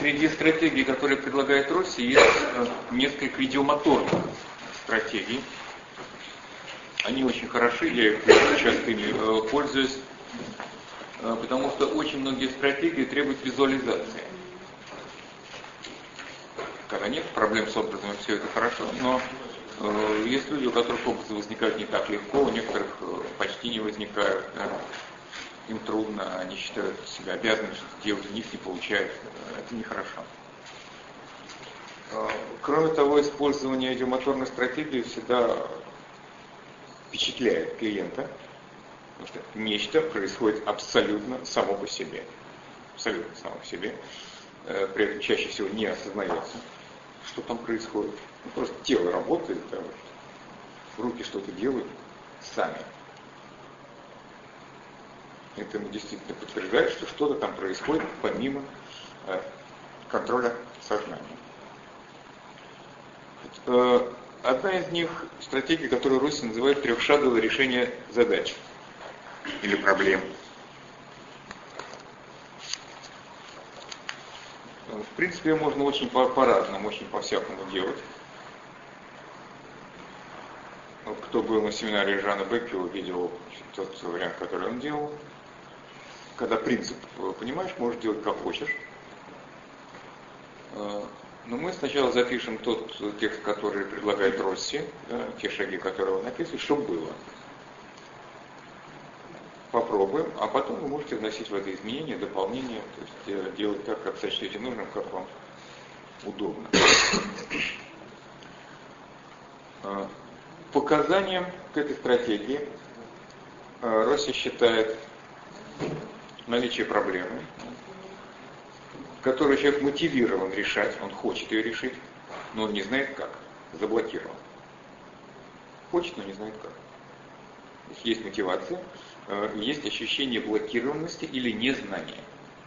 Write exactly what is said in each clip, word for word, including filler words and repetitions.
Среди стратегий, которые предлагает Россия, есть несколько идиомоторных стратегий. Они очень хороши, я их часто ими пользуюсь, потому что очень многие стратегии требуют визуализации. Когда нет проблем с образом, все это хорошо, но э, есть люди, у которых образы возникают не так легко, у некоторых э, почти не возникают, да? Им трудно, они считают себя обязанными что-то делать, у них не получается, это нехорошо. Э, кроме того, использование идиомоторной стратегии всегда впечатляет клиента, потому что нечто происходит абсолютно само по себе, абсолютно само по себе, э, при этом чаще всего не осознается, что там происходит. Ну, просто тело работает, да, вот, руки что-то делают сами. Это действительно подтверждает, что что-то там происходит помимо э, контроля сознания. Вот, э, одна из них стратегия, которую Россия называет трехшаговое решение задач или проблем. В принципе, ее можно очень по-разному, очень по-всякому делать. Кто был на семинаре Жана Беккера, видел тот вариант, который он делал. Когда принцип понимаешь, можешь делать как хочешь. Но мы сначала запишем тот текст, который предлагает Росси, да, те шаги, которые он написывает, чтобы было. Попробуем, а потом вы можете вносить в это изменения, дополнения, то есть делать так, как сочтете нужным, как вам удобно. Показанием к этой стратегии Росси считает наличие проблемы, которую человек мотивирован решать, он хочет ее решить, но он не знает как, заблокирован. Хочет, но не знает как. То есть, есть мотивация, есть ощущение блокированности или незнания.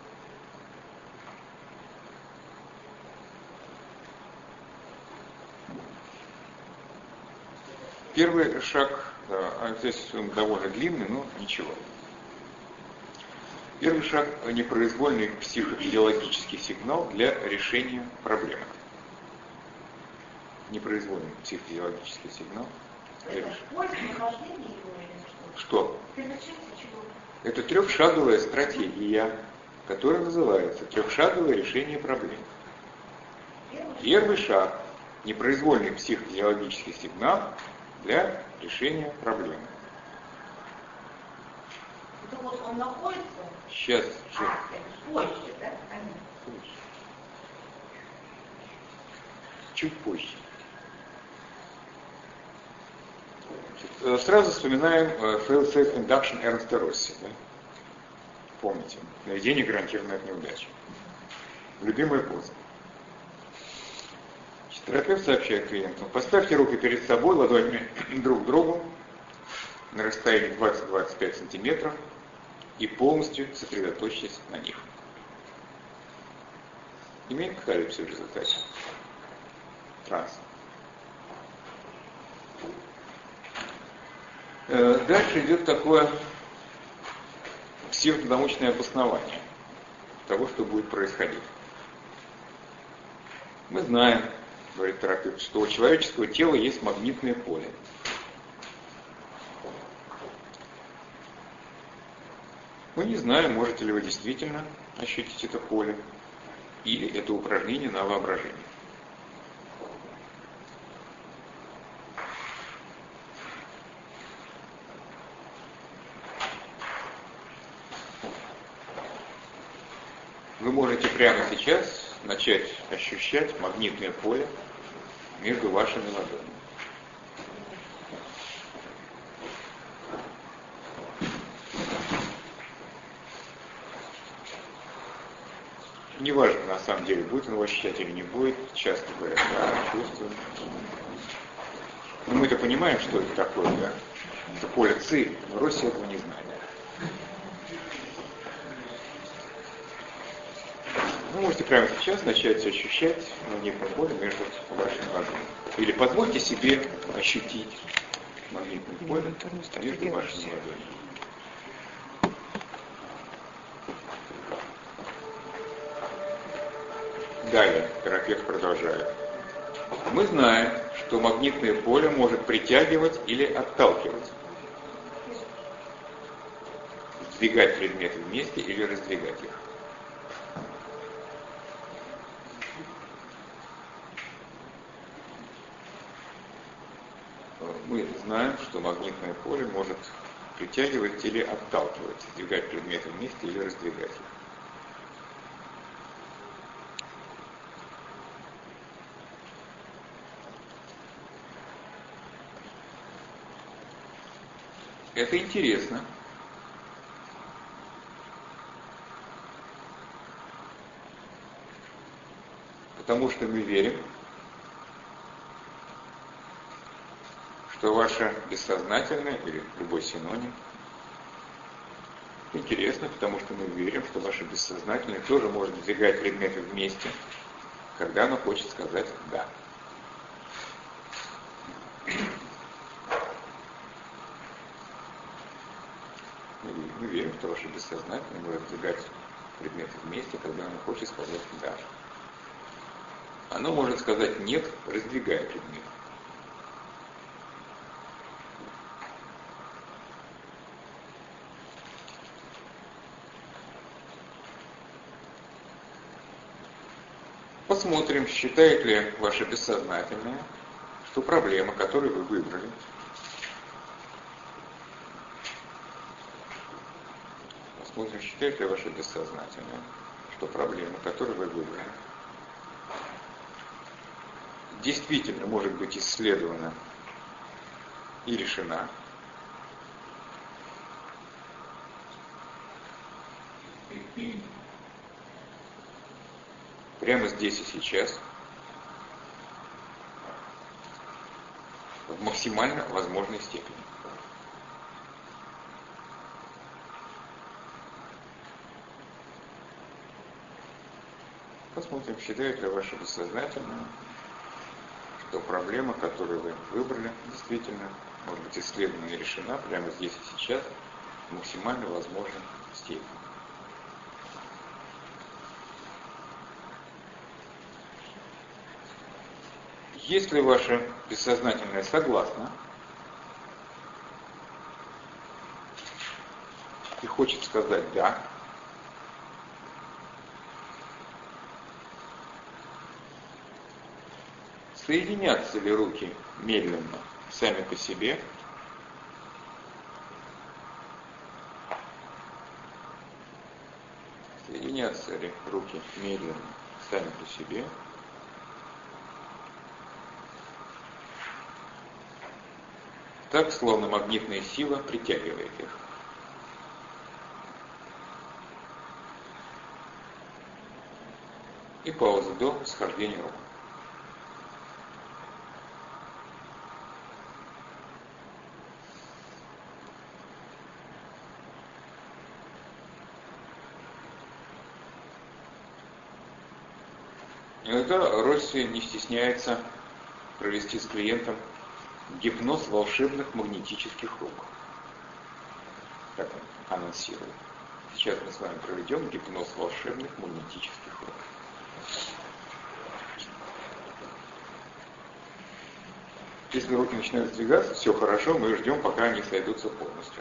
Первый шаг, да, здесь он довольно длинный, но ничего. Первый шаг – непроизвольный психофизиологический сигнал для решения проблемы. Непроизвольный психофизиологический сигнал для решения. Что? Это трехшаговая стратегия, которая называется трехшаговое решение проблем. Первый шаг – непроизвольный психофизиологический сигнал для решения проблемы. Это вот он находится? Сейчас. А, позже, да? Позже. Чуть позже. Сразу вспоминаем Fail Safe Induction Эрнста Росси. Да? Помните, наведение гарантированной от неудачи. Любимая поза. Терапевт сообщает клиенту: поставьте руки перед собой, ладонями друг к другу на расстоянии двадцать-двадцать пять сантиметров и полностью сосредоточьтесь на них. Имеет каталипсию в результате. Транс. Дальше идет такое псевдонаучное обоснование того, что будет происходить. Мы знаем, говорит терапевт, что у человеческого тела есть магнитное поле. Мы не знаем, можете ли вы действительно ощутить это поле, или это упражнение на воображение. Вы можете прямо сейчас начать ощущать магнитное поле между вашими ладонями. Неважно, на самом деле, будет он его ощущать или не будет, часто говорят, да, чувствую. Но мы-то понимаем, что это такое, да? Это поле ЦИ, но Россия этого не знает. Вы можете прямо сейчас начать ощущать магнитное поле между вашими ладонями. Или позвольте себе ощутить магнитное поле между вашими ладонями. Далее, терапевт продолжает. Мы знаем, что магнитное поле может притягивать или отталкивать, сдвигать предметы вместе или раздвигать их. Мы знаем, что магнитное поле может притягивать или отталкивать, сдвигать предметы вместе или раздвигать их. Это интересно. Потому что мы верим, что ваше бессознательное, или любой синоним, интересно, потому что мы верим, что ваше бессознательное тоже может двигать предметы вместе, когда оно хочет сказать «да». Мы верим, что ваше бессознательное может двигать предметы вместе, когда оно хочет сказать «да». Оно может сказать «нет», раздвигая предметы. Посмотрим, считает ли ваше бессознательное, что проблема, которую вы выбрали, посмотрим, считает ли ваше бессознательное, что проблема, которую вы выбрали, действительно может быть исследована и решена. Прямо здесь и сейчас, в максимально возможной степени. Посмотрим, считает ли ваше бессознательное, что проблема, которую вы выбрали, действительно может быть исследована и решена прямо здесь и сейчас в максимально возможной степени. Если ваше бессознательное согласно и хочет сказать «да», соединятся ли руки медленно сами по себе, соединятся ли руки медленно сами по себе, так, словно магнитная сила притягивает их. И пауза до схождения рук. Иногда Росси не стесняется провести с клиентом гипноз волшебных магнетических рук. Как он анонсирует. Сейчас мы с вами проведем гипноз волшебных магнетических рук. Если руки начинают сдвигаться, все хорошо, мы ждем, пока они сойдутся полностью.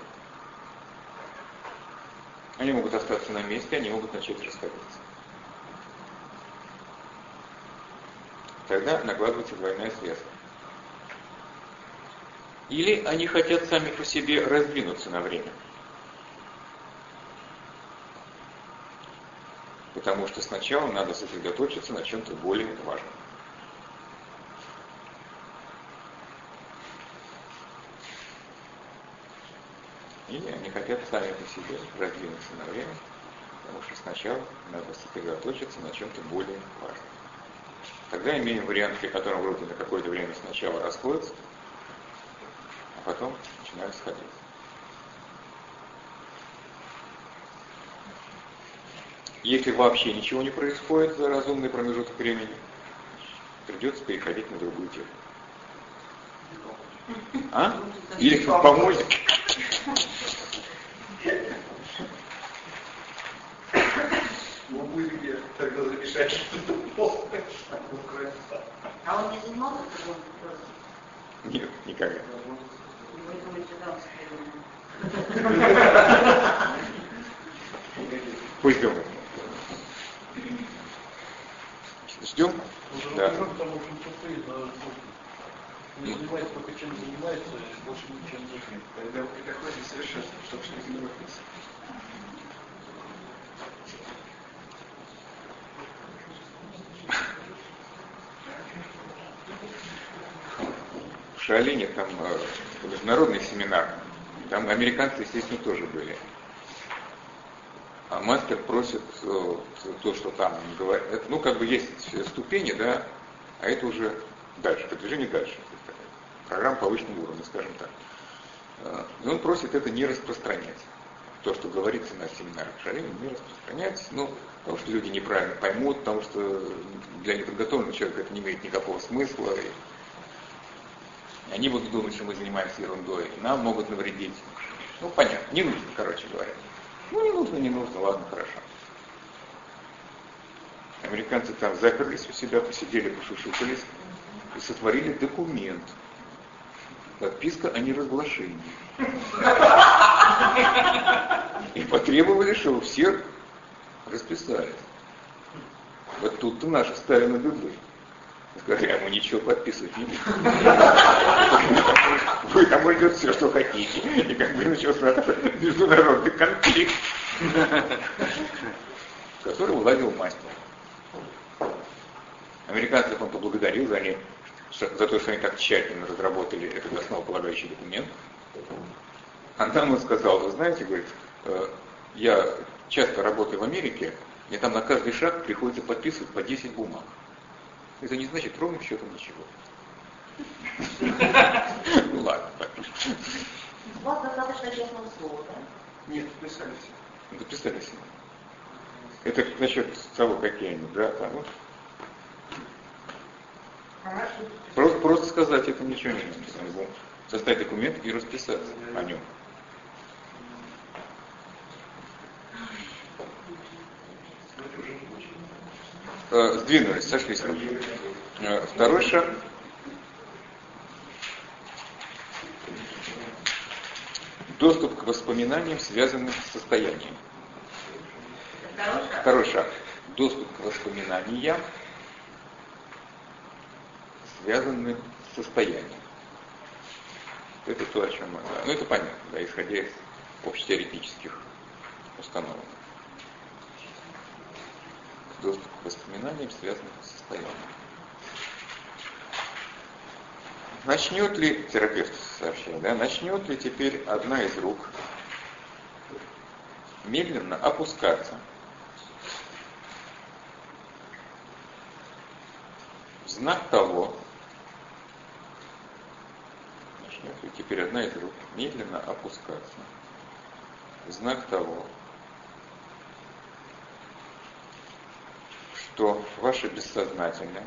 Они могут остаться на месте, они могут начать расходиться. Тогда накладывается двойная связка. Или они хотят сами по себе раздвинуться на время. Потому что сначала надо сосредоточиться на чем-то более важном. Или они хотят сами по себе раздвинуться на время, потому что сначала надо сосредоточиться на чем-то более важном. Тогда имеем вариант, при котором руки на какое-то время сначала расходятся, а потом начинают сходиться. Если вообще ничего не происходит за разумный промежуток времени, придется переходить на другую технику. А? Или помочь? Ну, будет где тогда записать. А он не занимался таким вопросом? Нет, никогда. Вы думаете, да, он Пусть думает. Ждем? Да. Не занимается только чем занимается, больше ничем не знает. Когда вы приходите совершенство, чтобы что-то не выпить. В Шаолине там э, международный семинар, там американцы, естественно, тоже были. А мастер просит э, то, что там говорит, это, ну, как бы есть ступени, да, а это уже дальше, продвижение дальше. Программа повышенного уровня, скажем так. Э, и он просит это не распространять. То, что говорится на семинарах Шаолине, не распространять, ну, потому что люди неправильно поймут, потому что для неподготовленного человека это не имеет никакого смысла. И они будут думать, что мы занимаемся ерундой, и нам могут навредить. Ну, понятно, не нужно, короче говоря. Ну, не нужно, не нужно, ладно, хорошо. Американцы там заперлись у себя, посидели, пошушукались и сотворили документ. Подписка о неразглашении. И потребовали, чтобы все расписались. Вот тут-то наши стали на дыбы. Сказали, а мы ничего подписывать не будем. Вы там идет все, что хотите. И как бы начался международный конфликт, который уладил мастер. Американцев он поблагодарил за, они, за то, что они так тщательно разработали этот основополагающий документ. А нам он сказал, вы знаете, говорит, я часто работаю в Америке, мне там на каждый шаг приходится подписывать по десять бумаг. Это не значит ровным счетом ничего. Ну ладно, подпишем. У вас достаточно честного слова, да? Нет, писались. Записались. Это насчет того, какие они, да, там вот. Просто, просто сказать это ничего не нужно. Составить документ и расписаться о нем. Э, сдвинулись, сошлись. Э, второй шаг. Доступ к воспоминаниям, связанным с состоянием. Второй шаг. Второй шаг. Доступ к воспоминаниям, связанным с состоянием. Это то, о чем мы... Да. Ну, это понятно, да, исходя из общетеоретических установок. Доступ к воспоминаниям, связанным с состоянием. Начнет ли, терапевт сообщает, да, начнет ли теперь одна из рук медленно опускаться в знак того, начнет ли теперь одна из рук медленно опускаться в знак того, что ваше бессознательное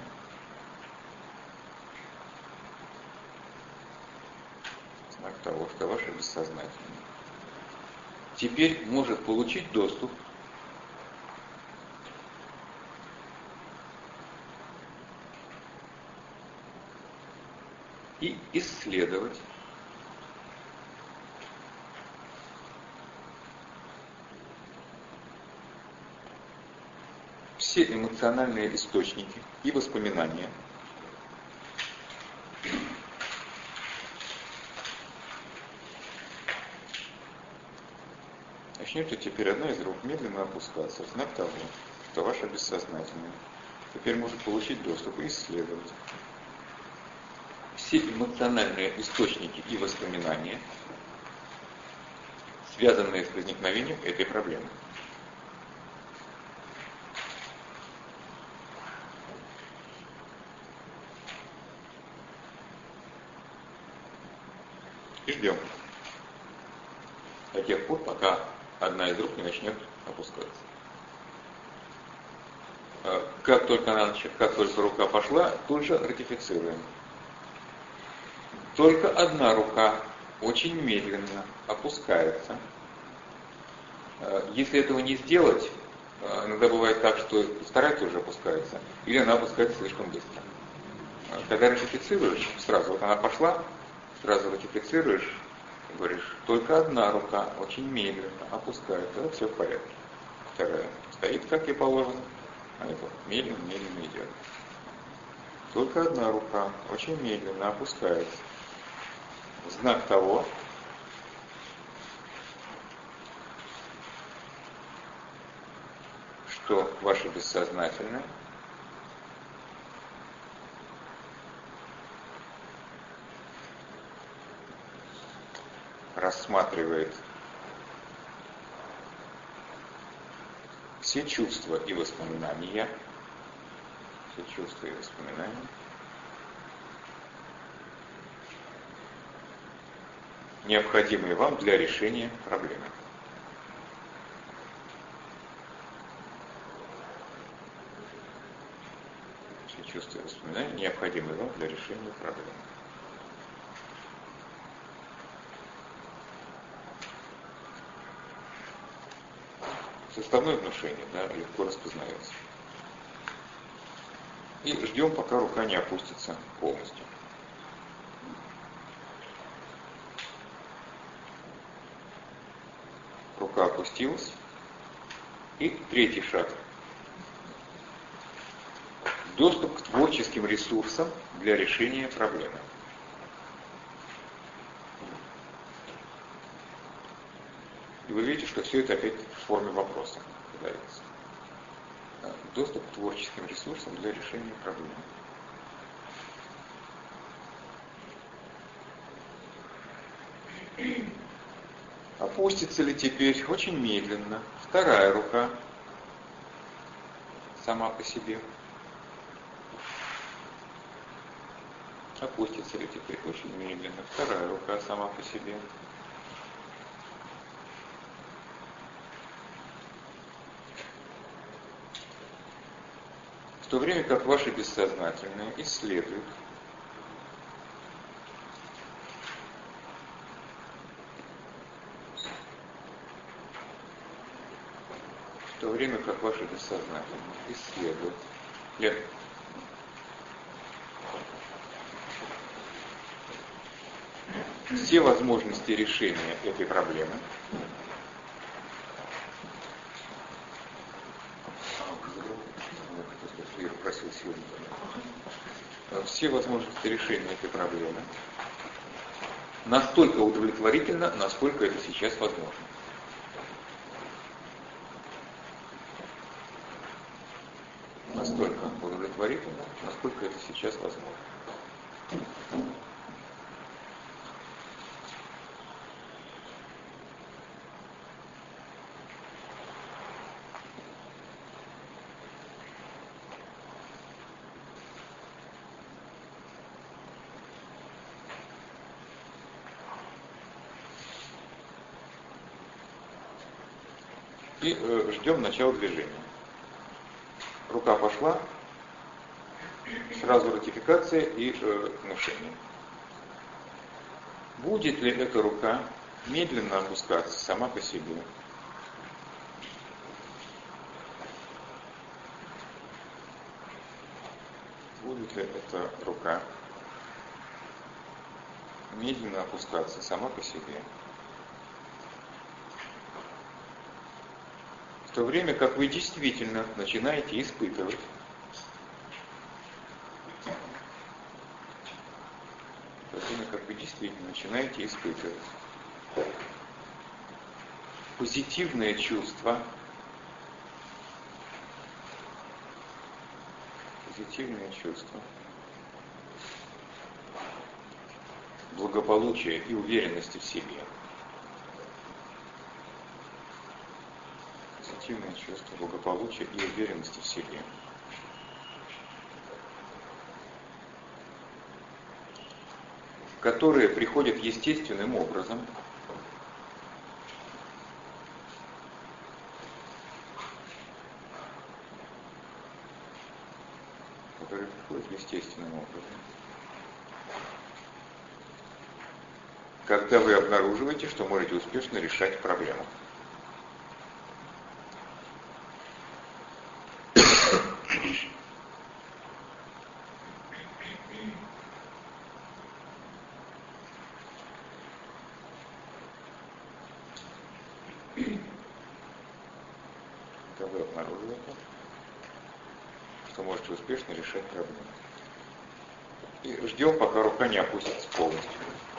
знак того, что ваше бессознательное теперь может получить доступ и исследовать все эмоциональные источники и воспоминания, начнет ли теперь одна из рук медленно опускаться в знак того, что ваше бессознательное теперь может получить доступ и исследовать все эмоциональные источники и воспоминания, связанные с возникновением этой проблемы. И ждем. До тех пор, пока одна из рук не начнет опускаться. Как только, она, как только рука пошла, тут же ратифицируем. Только одна рука очень медленно опускается. Если этого не сделать, Иногда бывает так, что старается уже опускается, или она опускается слишком быстро. Когда ратифицируешь, сразу вот она пошла, сразу ратифицируешь, говоришь, только одна рука очень медленно опускается, да, все в порядке. Вторая стоит, как и положено, а это медленно-медленно идет. Только одна рука очень медленно опускается. Знак того, что ваше бессознательное рассматривает все чувства и воспоминания, все чувства и воспоминания, необходимые вам для решения проблемы. Все чувства и воспоминания, необходимые вам для решения проблемы. Составное внушение, да, легко распознается. И ждем, пока рука не опустится полностью. Рука опустилась. И третий шаг. Доступ к творческим ресурсам для решения проблемы. И вы видите, что все это опять в форме вопроса подается. Доступ к творческим ресурсам для решения проблемы. Опустится ли теперь очень медленно вторая рука сама по себе? Опустится ли теперь очень медленно вторая рука сама по себе? В то время как ваше бессознательное исследует в то время как ваше бессознательное исследует Лен, все возможности решения этой проблемы, просил сегодня. Все возможности решения этой проблемы настолько удовлетворительно, насколько это сейчас возможно. Настолько удовлетворительно, насколько это сейчас возможно. И э, ждем начала движения. Рука пошла, сразу ратификация и э, внушение. Будет ли эта рука медленно опускаться сама по себе? Будет ли эта рука медленно опускаться сама по себе? В то время как вы действительно начинаете испытывать в то время как вы действительно начинаете испытывать позитивное чувство, позитивное чувство благополучия и уверенности в себе. Позитивное чувство благополучия и уверенности в себе. Которые приходят естественным образом которые приходят естественным образом. Когда вы обнаруживаете, что можете успешно решать проблему. вы обнаруживаете, что можете успешно решать проблемы. И ждем, пока рука не опустится полностью.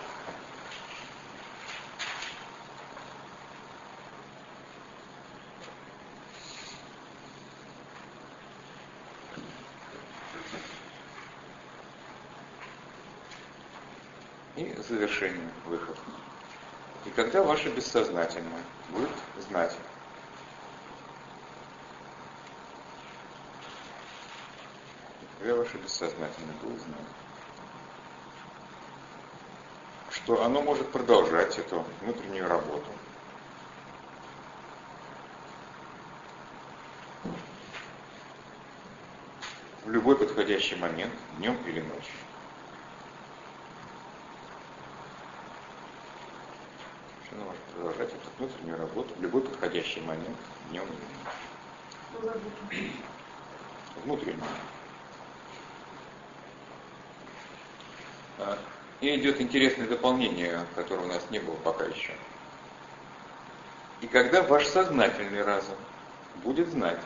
И завершение, выход. И когда ваше бессознательное будет знать, когда ваше бессознательное будет знать, что оно может продолжать эту внутреннюю работу, в любой подходящий момент, днем или ночью. Оно может продолжать эту внутреннюю работу в любой подходящий момент, днем или ночью. Внутреннюю. И идет интересное дополнение, которого у нас не было пока еще. И когда ваш сознательный разум будет знать,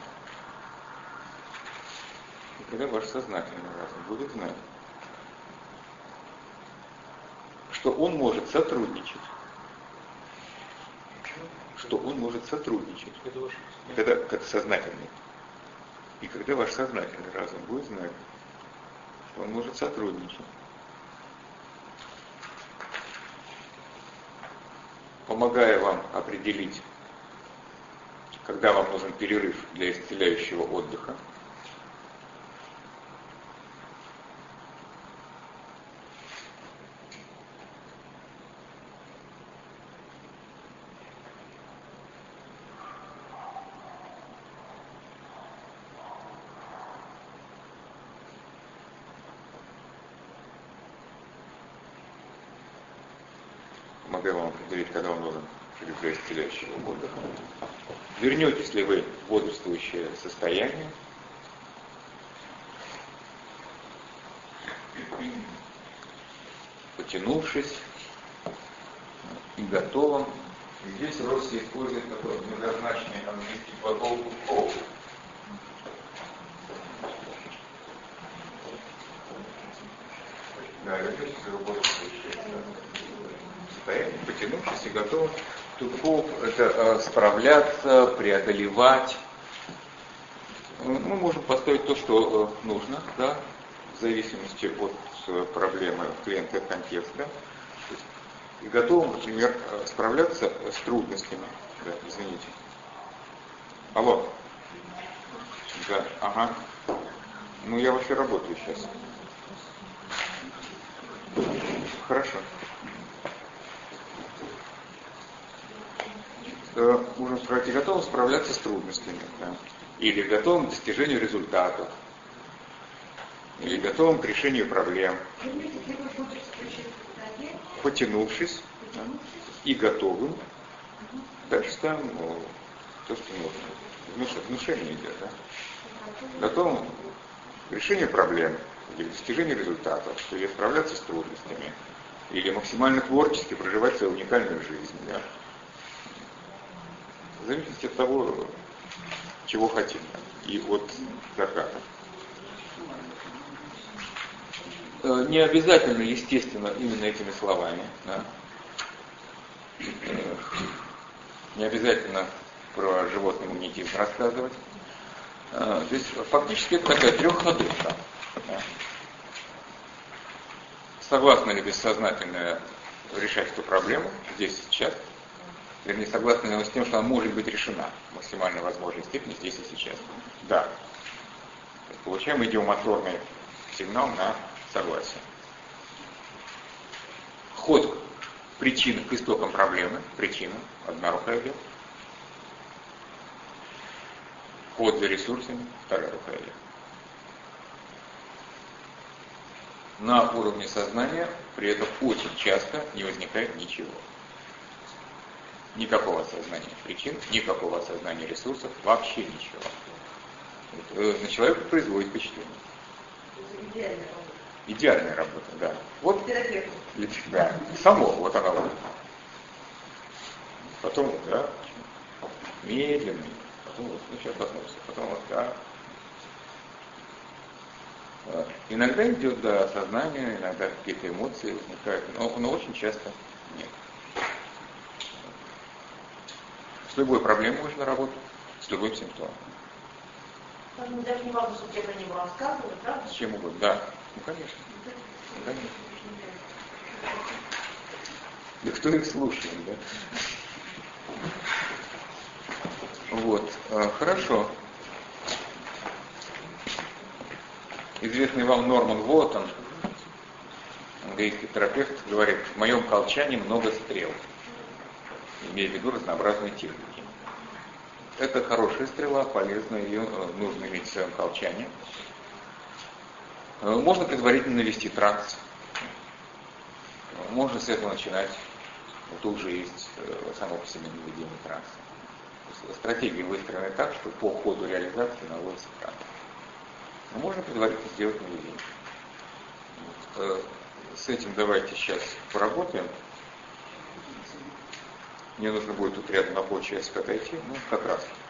и когда ваш сознательный разум будет знать, что он может сотрудничать, что он может сотрудничать, когда, когда сознательный, и когда ваш сознательный разум будет знать, что он может сотрудничать, помогая вам определить, когда вам нужен перерыв для исцеляющего отдыха, помогая вам определить, когда вам нужен перерыв для исцеляющего отдыха. Вернетесь ли вы в бодрствующее состояние, потянувшись и готовым. Здесь Росси использует такой многозначный английский глагол «go». Да, вернетесь в бодрствующее состояние, потянувшись и готовым. Тут это э, справляться, преодолевать. Мы можем поставить то, что э, нужно, да, в зависимости от э, проблемы клиента и контекста. И готовым, например, э, справляться с трудностями. Да, извините. Алло. Да, ага. Ну, я вообще работаю сейчас. Хорошо. Можем сказать, и готовы справляться с трудностями, да? Или готовым к достижению результатов, или готовым к решению проблем, потянувшись, да? И готовым, дальше ставим ну, то, что нужно. Внушение идет, да? Готовым к решению проблем, или к достижению результатов, или справляться с трудностями, или максимально творчески проживать свою уникальную жизнь, да? В зависимости от того, чего хотим, и от заката. Не обязательно, естественно, именно этими словами. Да. Не обязательно про животный магнетизм рассказывать. Здесь фактически это такая трехходовка. Да. Согласно ли бессознательное решать эту проблему здесь и сейчас? Вернее, согласно с тем, что она может быть решена в максимально возможной степени здесь и сейчас. Да. Получаем идиомоторный сигнал на согласие. Ход к причинам, к истокам проблемы. Причина. Одна рука идет. Ход за ресурсами. Вторая рука идет. На уровне сознания при этом очень часто не возникает ничего. Никакого осознания причин, никакого осознания ресурсов, вообще ничего. Вот, на человека производит впечатление. Идеальная работа. Идеальная работа, да. Вот, терапевт. Да, само, вот она вот. Потом, да, медленный, потом потом вот, ну сейчас проснулся, потом вот так. Иногда идет до сознания, иногда какие-то эмоции возникают, но, но очень часто нет. С любой проблемой можно работать, с любым симптомом. Ну, даже не важно, чтобы тебе про него рассказывали, правда? С чем угодно, да. Ну, конечно. Ну, конечно. Да кто их слушает, да? Вот, хорошо. Известный вам Норман Уоттон, английский терапевт, говорит, в моем колчане много стрел, имея в виду разнообразные техники. Это хорошая стрела, полезная, ее нужно иметь в своем колчане. Можно предварительно навести транс. Можно с этого начинать. Вот уже есть само по себе наведение транса. Стратегия выстроена так, что по ходу реализации наводится транс. Но можно предварительно сделать наведение. Вот. С этим давайте сейчас поработаем. Мне нужно будет тут рядом на полчасика отойти. Ну, как раз.